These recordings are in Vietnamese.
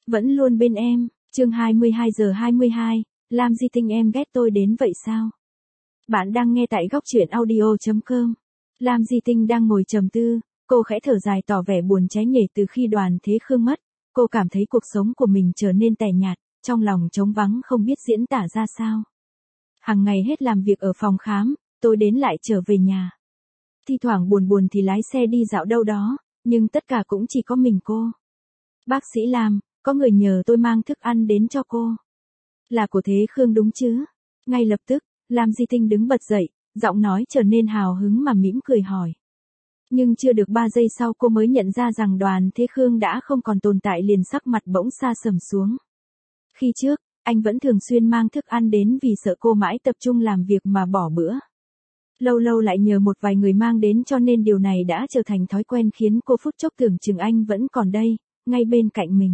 vẫn luôn bên em. Chương 22:22, Lam Di Tinh em ghét tôi đến vậy sao? Bạn đang nghe tại góc truyện audio.com. Lam Di Tinh đang ngồi trầm tư, cô khẽ thở dài tỏ vẻ buồn cháy nhể từ khi Đoàn Thế Khương mất. Cô cảm thấy cuộc sống của mình trở nên tẻ nhạt, trong lòng trống vắng không biết diễn tả ra sao. Hàng ngày hết làm việc ở phòng khám, tôi đến lại trở về nhà. Thi thoảng buồn buồn thì lái xe đi dạo đâu đó, nhưng tất cả cũng chỉ có mình cô. Bác sĩ Lam, có người nhờ tôi mang thức ăn đến cho cô. Là của Thế Khương đúng chứ? Ngay lập tức, Lam Di Tinh đứng bật dậy, giọng nói trở nên hào hứng mà mỉm cười hỏi. Nhưng chưa được 3 giây sau cô mới nhận ra rằng Đoàn Thế Khương đã không còn tồn tại, liền sắc mặt bỗng sa sầm xuống. Khi trước, anh vẫn thường xuyên mang thức ăn đến vì sợ cô mãi tập trung làm việc mà bỏ bữa. Lâu lâu lại nhờ một vài người mang đến, cho nên điều này đã trở thành thói quen khiến cô phút chốc tưởng chừng anh vẫn còn đây, ngay bên cạnh mình.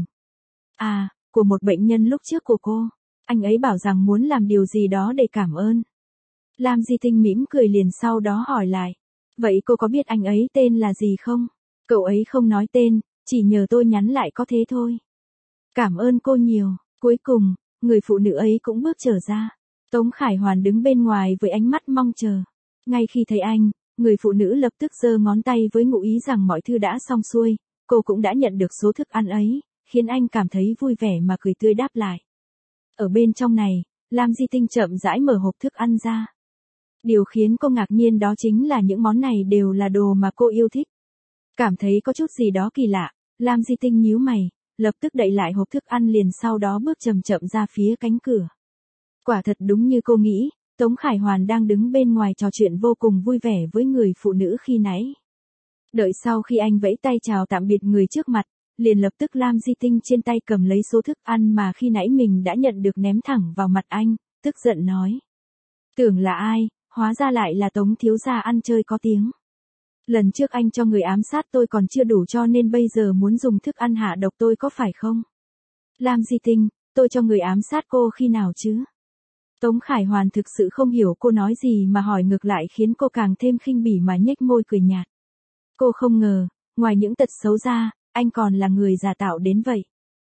À, của một bệnh nhân lúc trước của cô. Anh ấy bảo rằng muốn làm điều gì đó để cảm ơn. Lam Di Tinh mỉm cười liền sau đó hỏi lại. Vậy cô có biết anh ấy tên là gì không? Cậu ấy không nói tên, chỉ nhờ tôi nhắn lại có thế thôi. Cảm ơn cô nhiều. Cuối cùng, người phụ nữ ấy cũng bước trở ra. Tống Khải Hoàn đứng bên ngoài với ánh mắt mong chờ. Ngay khi thấy anh, người phụ nữ lập tức giơ ngón tay với ngụ ý rằng mọi thứ đã xong xuôi. Cô cũng đã nhận được số thức ăn ấy, khiến anh cảm thấy vui vẻ mà cười tươi đáp lại. Ở bên trong này, Lam Di Tinh chậm rãi mở hộp thức ăn ra. Điều khiến cô ngạc nhiên đó chính là những món này đều là đồ mà cô yêu thích. Cảm thấy có chút gì đó kỳ lạ, Lam Di Tinh nhíu mày, lập tức đậy lại hộp thức ăn liền sau đó bước chậm chậm ra phía cánh cửa. Quả thật đúng như cô nghĩ, Tống Khải Hoàn đang đứng bên ngoài trò chuyện vô cùng vui vẻ với người phụ nữ khi nãy. Đợi sau khi anh vẫy tay chào tạm biệt người trước mặt, liền lập tức Lam Di Tinh trên tay cầm lấy số thức ăn mà khi nãy mình đã nhận được ném thẳng vào mặt anh, tức giận nói. Tưởng là ai, hóa ra lại là Tống thiếu gia ăn chơi có tiếng. Lần trước anh cho người ám sát tôi còn chưa đủ cho nên bây giờ muốn dùng thức ăn hạ độc tôi có phải không? Lam Di Tinh, tôi cho người ám sát cô khi nào chứ? Tống Khải Hoàn thực sự không hiểu cô nói gì mà hỏi ngược lại khiến cô càng thêm khinh bỉ mà nhếch môi cười nhạt. Cô không ngờ, ngoài những tật xấu ra, anh còn là người giả tạo đến vậy.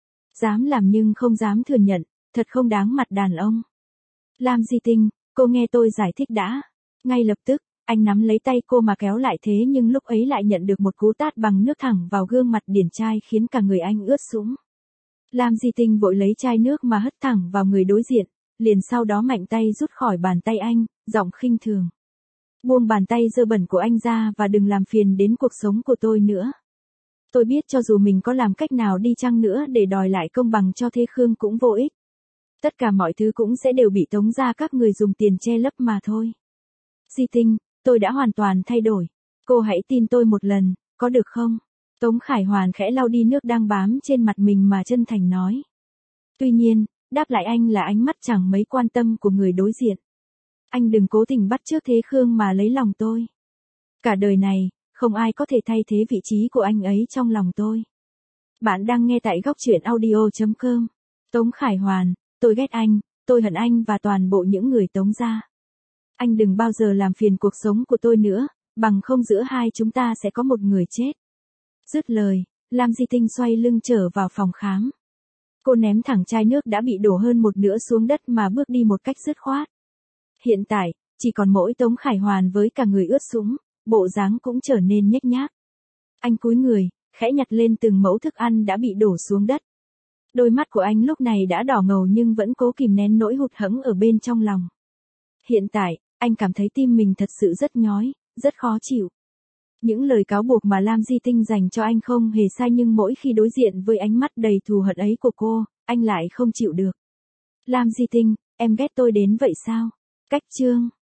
Dám làm nhưng không dám thừa nhận, thật không đáng mặt đàn ông. Lam Di Tinh, cô nghe tôi giải thích đã. Ngay lập tức, anh nắm lấy tay cô mà kéo lại, thế nhưng lúc ấy lại nhận được một cú tát bằng nước thẳng vào gương mặt điển trai khiến cả người anh ướt sũng. Lam Di Tinh vội lấy chai nước mà hất thẳng vào người đối diện, liền sau đó mạnh tay rút khỏi bàn tay anh, giọng khinh thường. Buông bàn tay dơ bẩn của anh ra và đừng làm phiền đến cuộc sống của tôi nữa. Tôi biết cho dù mình có làm cách nào đi chăng nữa để đòi lại công bằng cho Thế Khương cũng vô ích. Tất cả mọi thứ cũng sẽ đều bị Tống gia các người dùng tiền che lấp mà thôi. Di Tinh, tôi đã hoàn toàn thay đổi. Cô hãy tin tôi một lần, có được không? Tống Khải Hoàn khẽ lau đi nước đang bám trên mặt mình mà chân thành nói. Tuy nhiên, đáp lại anh là ánh mắt chẳng mấy quan tâm của người đối diện. Anh đừng cố tình bắt chước Thế Khương mà lấy lòng tôi. Cả đời này, không ai có thể thay thế vị trí của anh ấy trong lòng tôi. Bạn đang nghe tại góc truyện audio.com. Tống Khải Hoàn, tôi ghét anh, tôi hận anh và toàn bộ những người Tống gia. Anh đừng bao giờ làm phiền cuộc sống của tôi nữa, bằng không giữa hai chúng ta sẽ có một người chết. Dứt lời, Lam Di Tinh xoay lưng trở vào phòng khám. Cô ném thẳng chai nước đã bị đổ hơn một nửa xuống đất mà bước đi một cách dứt khoát. Hiện tại, chỉ còn mỗi Tống Khải Hoàn với cả người ướt sũng, bộ dáng cũng trở nên nhếch nhác. Anh cúi người, khẽ nhặt lên từng mẫu thức ăn đã bị đổ xuống đất. Đôi mắt của anh lúc này đã đỏ ngầu nhưng vẫn cố kìm nén nỗi hụt hẫng ở bên trong lòng. Hiện tại, anh cảm thấy tim mình thật sự rất nhói, rất khó chịu. Những lời cáo buộc mà Lam Di Tinh dành cho anh không hề sai, nhưng mỗi khi đối diện với ánh mắt đầy thù hận ấy của cô, anh lại không chịu được. Lam Di Tinh, em ghét tôi đến vậy sao? Cách chương